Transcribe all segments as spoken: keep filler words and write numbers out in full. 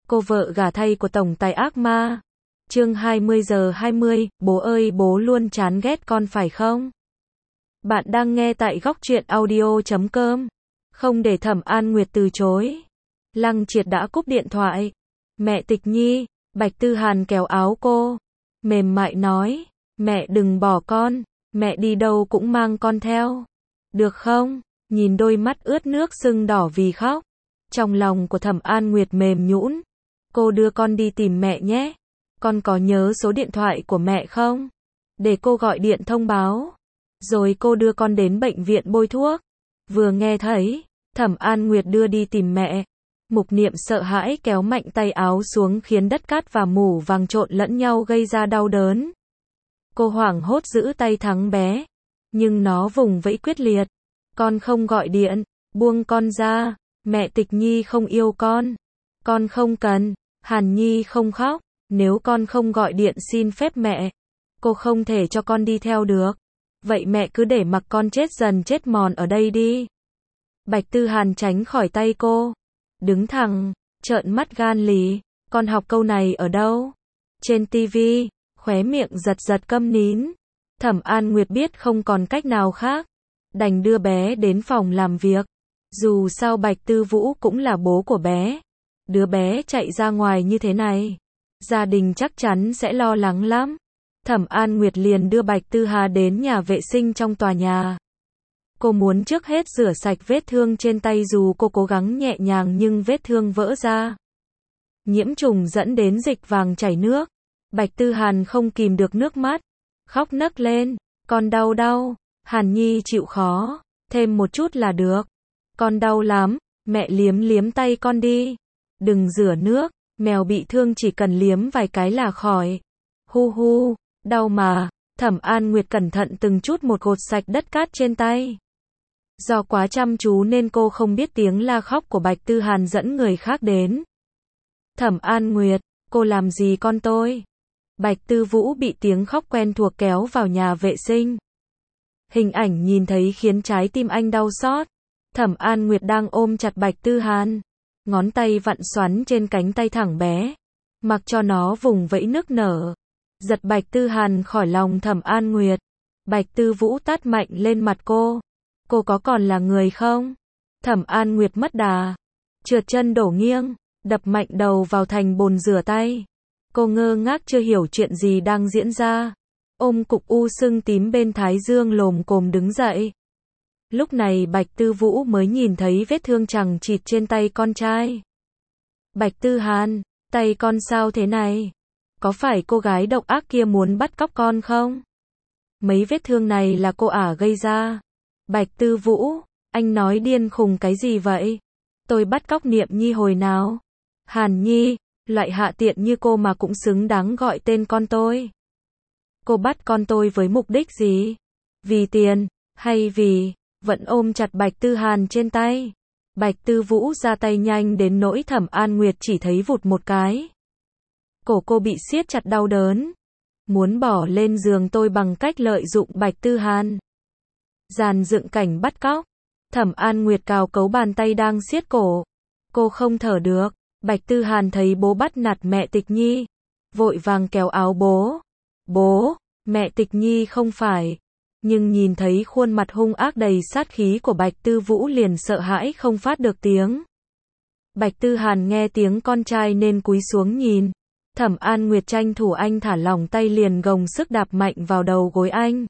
Cô vợ gả thay của tổng tài ác ma. Chương hai mươi giờ hai mươi, bố ơi bố luôn chán ghét con phải không? Bạn đang nghe tại góc truyện audio chấm com. Không để Thẩm An Nguyệt từ chối. Lăng Triệt đã cúp điện thoại. Mẹ Tịch Nhi, Bạch Tư Hàn kéo áo cô. Mềm mại nói, mẹ đừng bỏ con, mẹ đi đâu cũng mang con theo. Được không? Nhìn đôi mắt ướt nước sưng đỏ vì khóc. Trong lòng của Thẩm An Nguyệt mềm nhũn. Cô đưa con đi tìm mẹ nhé. Con có nhớ số điện thoại của mẹ không? Để cô gọi điện thông báo. Rồi cô đưa con đến bệnh viện bôi thuốc. Vừa nghe thấy, Thẩm An Nguyệt đưa đi tìm mẹ. Mục Niệm sợ hãi kéo mạnh tay áo xuống khiến đất cát và mủ vàng trộn lẫn nhau gây ra đau đớn. Cô hoảng hốt giữ tay thắng bé. Nhưng nó vùng vẫy quyết liệt. Con không gọi điện, buông con ra. Mẹ Tịch Nhi không yêu con. Con không cần. Hàn Nhi không khóc. Nếu con không gọi điện xin phép mẹ, cô không thể cho con đi theo được. Vậy mẹ cứ để mặc con chết dần chết mòn ở đây đi. Bạch Tư Hàn tránh khỏi tay cô. Đứng thẳng, trợn mắt gan lì. Con học câu này ở đâu? Trên tivi, khóe miệng giật giật câm nín. Thẩm An Nguyệt biết không còn cách nào khác. Đành đưa bé đến phòng làm việc. Dù sao Bạch Tư Vũ cũng là bố của bé. Đứa bé chạy ra ngoài như thế này, gia đình chắc chắn sẽ lo lắng lắm. Thẩm An Nguyệt liền đưa Bạch Tư Hà đến nhà vệ sinh trong tòa nhà. Cô muốn trước hết rửa sạch vết thương trên tay, dù cô cố gắng nhẹ nhàng nhưng vết thương vỡ ra. Nhiễm trùng dẫn đến dịch vàng chảy nước. Bạch Tư Hàn không kìm được nước mắt, khóc nấc lên. Con đau đau. Hàn Nhi chịu khó, thêm một chút là được. Con đau lắm, mẹ liếm liếm tay con đi. Đừng rửa nước, mèo bị thương chỉ cần liếm vài cái là khỏi. Hu hu, đau mà. Thẩm An Nguyệt cẩn thận từng chút một gột sạch đất cát trên tay. Do quá chăm chú nên cô không biết tiếng la khóc của Bạch Tư Hàn dẫn người khác đến. Thẩm An Nguyệt, cô làm gì con tôi? Bạch Tư Vũ bị tiếng khóc quen thuộc kéo vào nhà vệ sinh. Hình ảnh nhìn thấy khiến trái tim anh đau xót. Thẩm An Nguyệt đang ôm chặt Bạch Tư Hàn. Ngón tay vặn xoắn trên cánh tay thẳng bé. Mặc cho nó vùng vẫy nức nở. Giật Bạch Tư Hàn khỏi lòng Thẩm An Nguyệt. Bạch Tư Vũ tát mạnh lên mặt cô. Cô có còn là người không? Thẩm An Nguyệt mất đà. Trượt chân đổ nghiêng. Đập mạnh đầu vào thành bồn rửa tay. Cô ngơ ngác chưa hiểu chuyện gì đang diễn ra. Ôm cục u sưng tím bên thái dương lồm cồm đứng dậy. Lúc này Bạch Tư Vũ mới nhìn thấy vết thương chằng chịt trên tay con trai. Bạch Tư Hàn, tay con sao thế này? Có phải cô gái độc ác kia muốn bắt cóc con không? Mấy vết thương này là cô ả gây ra. Bạch Tư Vũ, anh nói điên khùng cái gì vậy? Tôi bắt cóc Niệm Nhi hồi nào? Hàn Nhi, loại hạ tiện như cô mà cũng xứng đáng gọi tên con tôi. Cô bắt con tôi với mục đích gì? Vì tiền, hay vì... Vẫn ôm chặt Bạch Tư Hàn trên tay. Bạch Tư Vũ ra tay nhanh đến nỗi Thẩm An Nguyệt chỉ thấy vụt một cái. Cổ cô bị siết chặt đau đớn. Muốn bỏ lên giường tôi bằng cách lợi dụng Bạch Tư Hàn. Dàn dựng cảnh bắt cóc. Thẩm An Nguyệt cào cấu bàn tay đang siết cổ. Cô không thở được. Bạch Tư Hàn thấy bố bắt nạt mẹ Tịch Nhi. Vội vàng kéo áo bố. Bố, mẹ Tịch Nhi không phải. Nhưng nhìn thấy khuôn mặt hung ác đầy sát khí của Bạch Tư Vũ liền sợ hãi không phát được tiếng. Bạch Tư Hàn nghe tiếng con trai nên cúi xuống nhìn. Thẩm An Nguyệt tranh thủ anh thả lỏng tay liền gồng sức đạp mạnh vào đầu gối anh.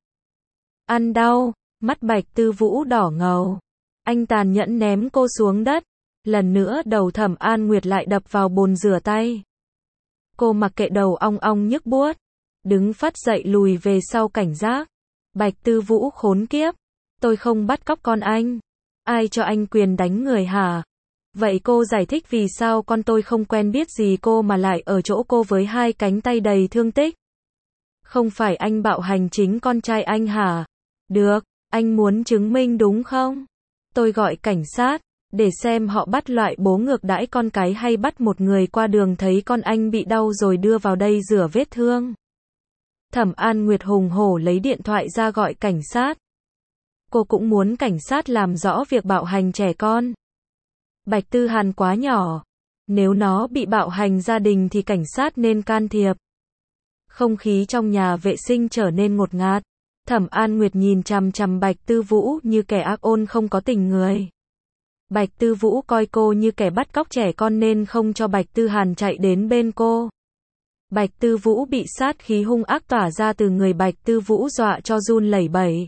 Ăn đau, mắt Bạch Tư Vũ đỏ ngầu. Anh tàn nhẫn ném cô xuống đất. Lần nữa đầu Thẩm An Nguyệt lại đập vào bồn rửa tay. Cô mặc kệ đầu ong ong nhức buốt. Đứng phắt dậy lùi về sau cảnh giác. Bạch Tư Vũ khốn kiếp. Tôi không bắt cóc con anh. Ai cho anh quyền đánh người hả? Vậy cô giải thích vì sao con tôi không quen biết gì cô mà lại ở chỗ cô với hai cánh tay đầy thương tích? Không phải anh bạo hành chính con trai anh hả? Được, anh muốn chứng minh đúng không? Tôi gọi cảnh sát, để xem họ bắt loại bố ngược đãi con cái hay bắt một người qua đường thấy con anh bị đau rồi đưa vào đây rửa vết thương. Thẩm An Nguyệt hùng hổ lấy điện thoại ra gọi cảnh sát. Cô cũng muốn cảnh sát làm rõ việc bạo hành trẻ con. Bạch Tư Hàn quá nhỏ. Nếu nó bị bạo hành gia đình thì cảnh sát nên can thiệp. Không khí trong nhà vệ sinh trở nên ngột ngạt. Thẩm An Nguyệt nhìn chằm chằm Bạch Tư Vũ như kẻ ác ôn không có tình người. Bạch Tư Vũ coi cô như kẻ bắt cóc trẻ con nên không cho Bạch Tư Hàn chạy đến bên cô. Bạch Tư Vũ bị sát khí hung ác tỏa ra từ người Bạch Tư Vũ dọa cho run lẩy bẩy.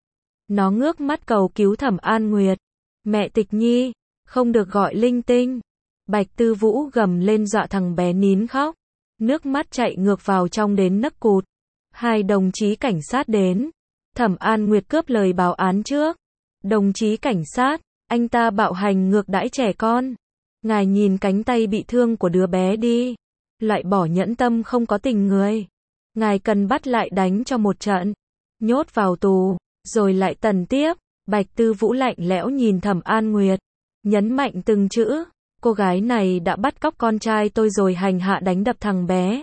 Nó ngước mắt cầu cứu Thẩm An Nguyệt. Mẹ Tịch Nhi, không được gọi linh tinh. Bạch Tư Vũ gầm lên dọa thằng bé nín khóc. Nước mắt chạy ngược vào trong đến nấc cụt. Hai đồng chí cảnh sát đến. Thẩm An Nguyệt cướp lời báo án trước. Đồng chí cảnh sát, anh ta bạo hành ngược đãi trẻ con. Ngài nhìn cánh tay bị thương của đứa bé đi. Loại bỏ nhẫn tâm không có tình người. Ngài cần bắt lại đánh cho một trận. Nhốt vào tù, rồi lại tần tiếp. Bạch Tư Vũ lạnh lẽo nhìn Thẩm An Nguyệt. Nhấn mạnh từng chữ. Cô gái này đã bắt cóc con trai tôi rồi hành hạ đánh đập thằng bé.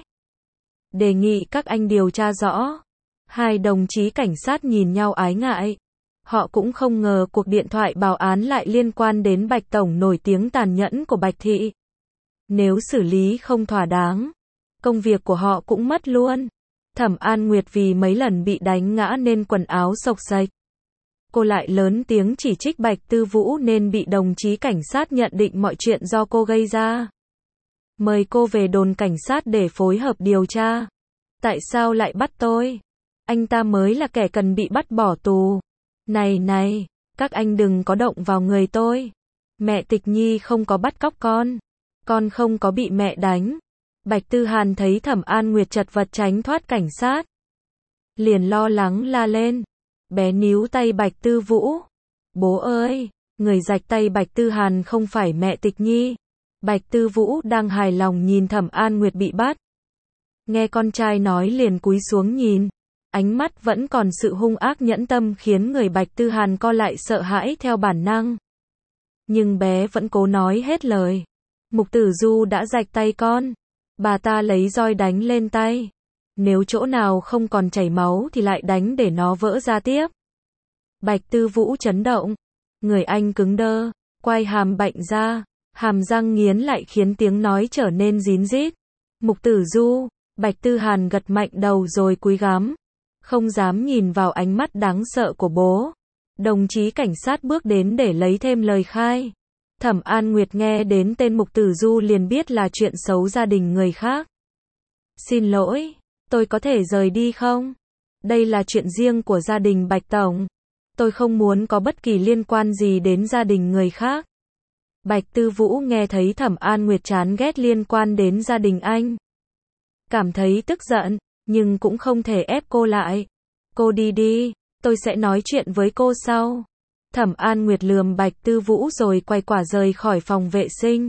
Đề nghị các anh điều tra rõ. Hai đồng chí cảnh sát nhìn nhau ái ngại. Họ cũng không ngờ cuộc điện thoại báo án lại liên quan đến Bạch Tổng nổi tiếng tàn nhẫn của Bạch Thị. Nếu xử lý không thỏa đáng, công việc của họ cũng mất luôn. Thẩm An Nguyệt vì mấy lần bị đánh ngã nên quần áo xộc xệch. Cô lại lớn tiếng chỉ trích Bạch Tư Vũ nên bị đồng chí cảnh sát nhận định mọi chuyện do cô gây ra. Mời cô về đồn cảnh sát để phối hợp điều tra. Tại sao lại bắt tôi? Anh ta mới là kẻ cần bị bắt bỏ tù. Này này, các anh đừng có động vào người tôi. Mẹ Tịch Nhi không có bắt cóc con. Con không có bị mẹ đánh. Bạch Tư Hàn thấy Thẩm An Nguyệt chật vật tránh thoát cảnh sát. Liền lo lắng la lên. Bé níu tay Bạch Tư Vũ. Bố ơi, người rạch tay Bạch Tư Hàn không phải mẹ Tịch Nhi. Bạch Tư Vũ đang hài lòng nhìn Thẩm An Nguyệt bị bắt. Nghe con trai nói liền cúi xuống nhìn. Ánh mắt vẫn còn sự hung ác nhẫn tâm khiến người Bạch Tư Hàn co lại sợ hãi theo bản năng. Nhưng bé vẫn cố nói hết lời. Mục Tử Du đã rạch tay con. Bà ta lấy roi đánh lên tay. Nếu chỗ nào không còn chảy máu thì lại đánh để nó vỡ ra tiếp. Bạch Tư Vũ chấn động. Người anh cứng đơ, quay hàm bệnh ra, hàm răng nghiến lại khiến tiếng nói trở nên rín rít. Mục Tử Du, Bạch Tư Hàn gật mạnh đầu rồi cúi gằm. Không dám nhìn vào ánh mắt đáng sợ của bố. Đồng chí cảnh sát bước đến để lấy thêm lời khai. Thẩm An Nguyệt nghe đến tên Mục Tử Du liền biết là chuyện xấu gia đình người khác. Xin lỗi, tôi có thể rời đi không? Đây là chuyện riêng của gia đình Bạch Tổng. Tôi không muốn có bất kỳ liên quan gì đến gia đình người khác. Bạch Tư Vũ nghe thấy Thẩm An Nguyệt chán ghét liên quan đến gia đình anh. Cảm thấy tức giận, nhưng cũng không thể ép cô lại. Cô đi đi, tôi sẽ nói chuyện với cô sau. Thẩm An Nguyệt lườm Bạch Tư Vũ rồi quay quả rời khỏi phòng vệ sinh.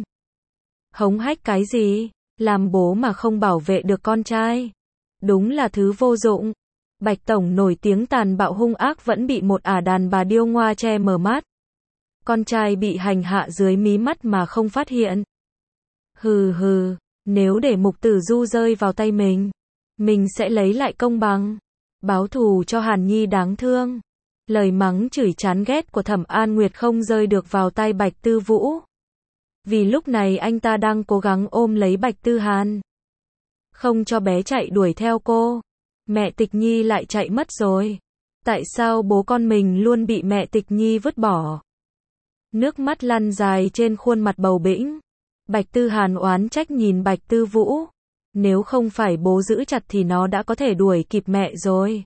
Hống hách cái gì? Làm bố mà không bảo vệ được con trai. Đúng là thứ vô dụng. Bạch Tổng nổi tiếng tàn bạo hung ác vẫn bị một ả đàn bà điêu ngoa che mờ mắt. Con trai bị hành hạ dưới mí mắt mà không phát hiện. Hừ hừ, nếu để Mục Tử Du rơi vào tay mình, mình sẽ lấy lại công bằng. Báo thù cho Hàn Nhi đáng thương. Lời mắng chửi chán ghét của Thẩm An Nguyệt không rơi được vào tai Bạch Tư Vũ. Vì lúc này anh ta đang cố gắng ôm lấy Bạch Tư Hàn. Không cho bé chạy đuổi theo cô. Mẹ Tịch Nhi lại chạy mất rồi. Tại sao bố con mình luôn bị mẹ Tịch Nhi vứt bỏ? Nước mắt lăn dài trên khuôn mặt bầu bĩnh. Bạch Tư Hàn oán trách nhìn Bạch Tư Vũ. Nếu không phải bố giữ chặt thì nó đã có thể đuổi kịp mẹ rồi.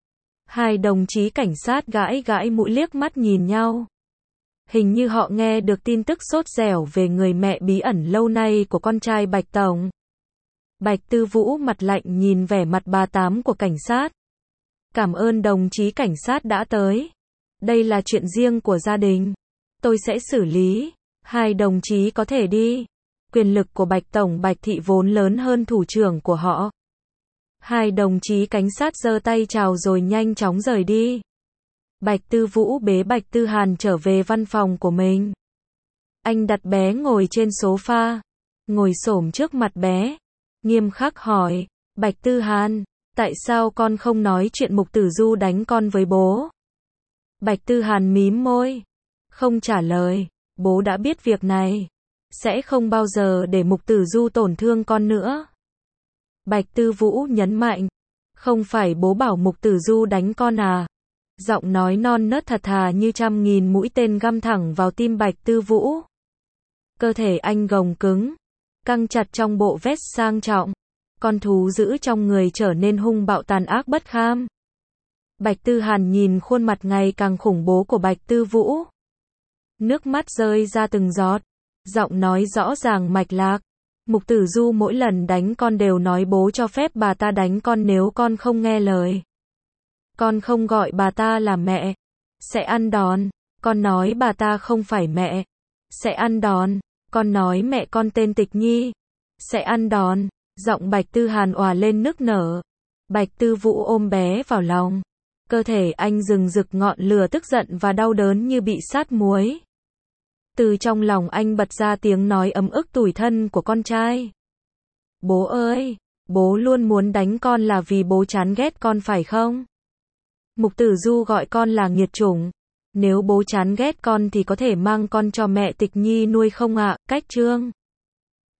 Hai đồng chí cảnh sát gãi gãi mũi liếc mắt nhìn nhau. Hình như họ nghe được tin tức sốt dẻo về người mẹ bí ẩn lâu nay của con trai Bạch Tổng. Bạch Tư Vũ mặt lạnh nhìn vẻ mặt bà tám của cảnh sát. Cảm ơn đồng chí cảnh sát đã tới. Đây là chuyện riêng của gia đình. Tôi sẽ xử lý. Hai đồng chí có thể đi. Quyền lực của Bạch Tổng Bạch Thị vốn lớn hơn thủ trưởng của họ. Hai đồng chí cảnh sát giơ tay chào rồi nhanh chóng rời đi. Bạch Tư Vũ bế Bạch Tư Hàn trở về văn phòng của mình. Anh đặt bé ngồi trên sofa, ngồi xổm trước mặt bé, nghiêm khắc hỏi, Bạch Tư Hàn, tại sao con không nói chuyện Mục Tử Du đánh con với bố? Bạch Tư Hàn mím môi, không trả lời, bố đã biết việc này. sẽ không bao giờ để Mục Tử Du tổn thương con nữa. Bạch Tư Vũ nhấn mạnh, không phải bố bảo Mục Tử Du đánh con à? Giọng nói non nớt thật thà như trăm nghìn mũi tên găm thẳng vào tim Bạch Tư Vũ. Cơ thể anh gồng cứng, căng chặt trong bộ vest sang trọng. Con thú dữ trong người trở nên hung bạo tàn ác bất kham. Bạch Tư Hàn nhìn khuôn mặt ngày càng khủng bố của Bạch Tư Vũ. Nước mắt rơi ra từng giọt, giọng nói rõ ràng mạch lạc. Mục Tử Du mỗi lần đánh con đều nói bố cho phép bà ta đánh con nếu con không nghe lời. Con không gọi bà ta là mẹ, sẽ ăn đòn. Con nói bà ta không phải mẹ, sẽ ăn đòn. Con nói mẹ con tên Tịch Nhi, sẽ ăn đòn. Giọng Bạch Tư Hàn òa lên nức nở. Bạch Tư Vũ ôm bé vào lòng. Cơ thể anh rừng rực ngọn lửa tức giận và đau đớn như bị sát muối. Từ trong lòng anh bật ra tiếng nói ấm ức tủi thân của con trai. Bố ơi, bố luôn muốn đánh con là vì bố chán ghét con phải không? Mục Tử Du gọi con là nghiệt chủng. Nếu bố chán ghét con thì có thể mang con cho mẹ Tịch Nhi nuôi không ạ? Cách chương